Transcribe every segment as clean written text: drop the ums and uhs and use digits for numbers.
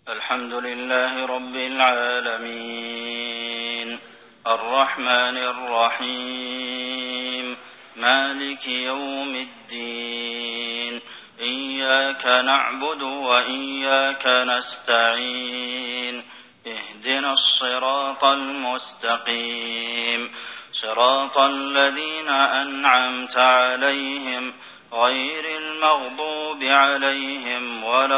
الحمد لله رب العالمين الرحمن الرحيم مالك يوم الدين إياك نعبد وإياك نستعين اهدنا الصراط المستقيم صراط الذين أنعمت عليهم غير المغضوب عليهم ولا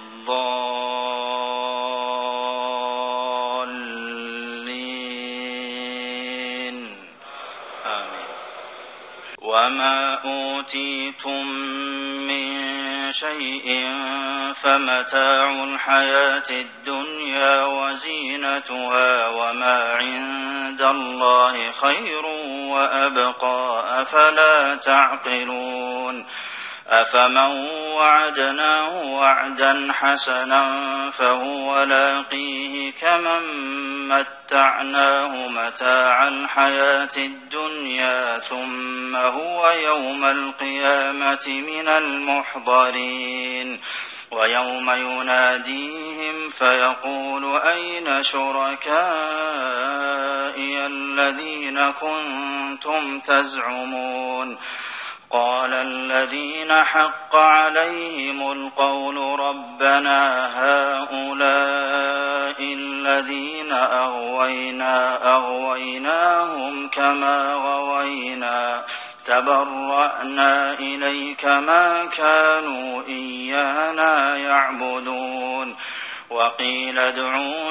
الضالين آمين. وما أوتيتم من شيء فمتاع الحياة الدنيا وزينتها وما عند الله خير وأبقى أفلا تعقلون أفمن وعدناه وعدا حسنا فهو لاقيه كمن متعناه متاع الحياة الدنيا ثم هو يوم القيامة من المحضرين ويوم يناديهم فيقول أين شركائي الذين كنتم تزعمون قال الذين حق عليهم القول ربنا هؤلاء الذين أغويناهم كما غوينا تبرأنا إليك ما كانوا إيانا يعبدون وقيل ادعوا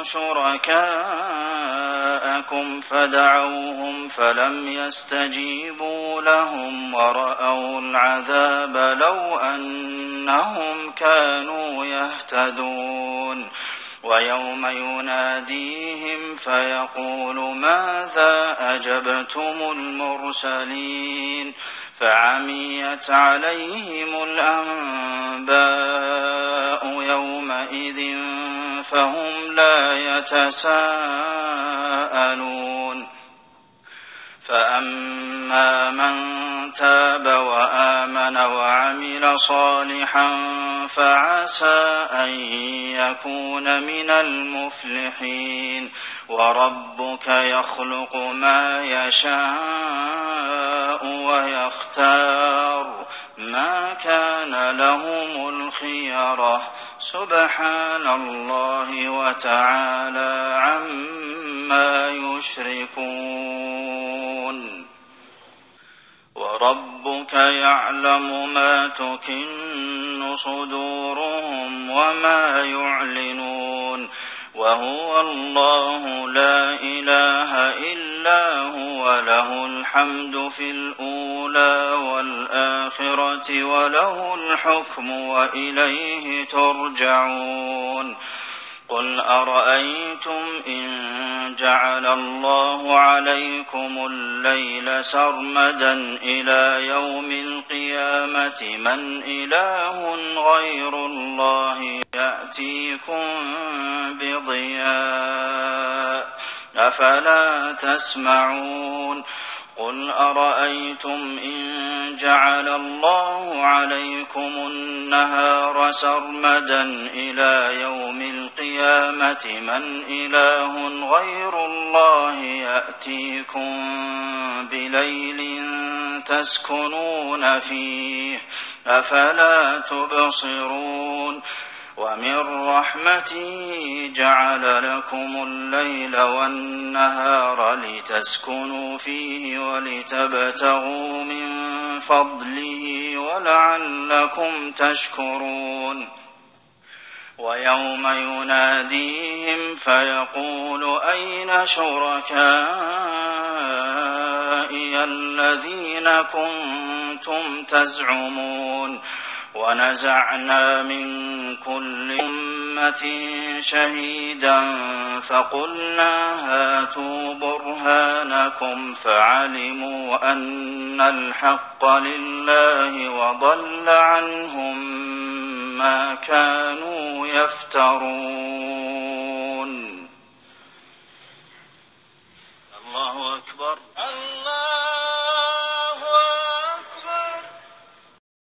شركاءكم فدعوهم فلم يستجيبوا لهم ورأوا العذاب لو أنهم كانوا يهتدون ويوم يناديهم فيقول ماذا أجبتم المرسلين فعميت عليهم الأنباء يومئذ فهم لا يتساءلون فأما من تاب وآمن وعمل صالحا فعسى أن يكون من المفلحين وربك يخلق ما يشاء ويختار ما كان لهم الخيرة سبحان الله وتعالى عما يشركون وربك يعلم ما تكن صدورهم وما يعلنون وهو الله لا إله إلا هو له الحمد في الأولى والآخرة وله الحكم وإليه ترجعون قل أرأيتم إن جعل الله عليكم الليل سرمدا إلى يوم القيامة من إله غير الله يأتيكم بضياء أفلا تسمعون قل أرأيتم إن جعل الله عليكم النهار سرمدا إلى يوم القيامة من إله غير الله يأتيكم بليل تسكنون فيه أفلا تبصرون ومن رحمته جعل لكم الليل والنهار لتسكنوا فيه ولتبتغوا من فضله ولعلكم تشكرون ويوم يناديهم فيقول أين شركائي الذين كنتم تزعمون ونزعنا من كل أمة شهيدا فقلنا هاتوا برهانكم فعلموا أن الحق لله وضل عنهم ما كانوا يفترون الله أكبر.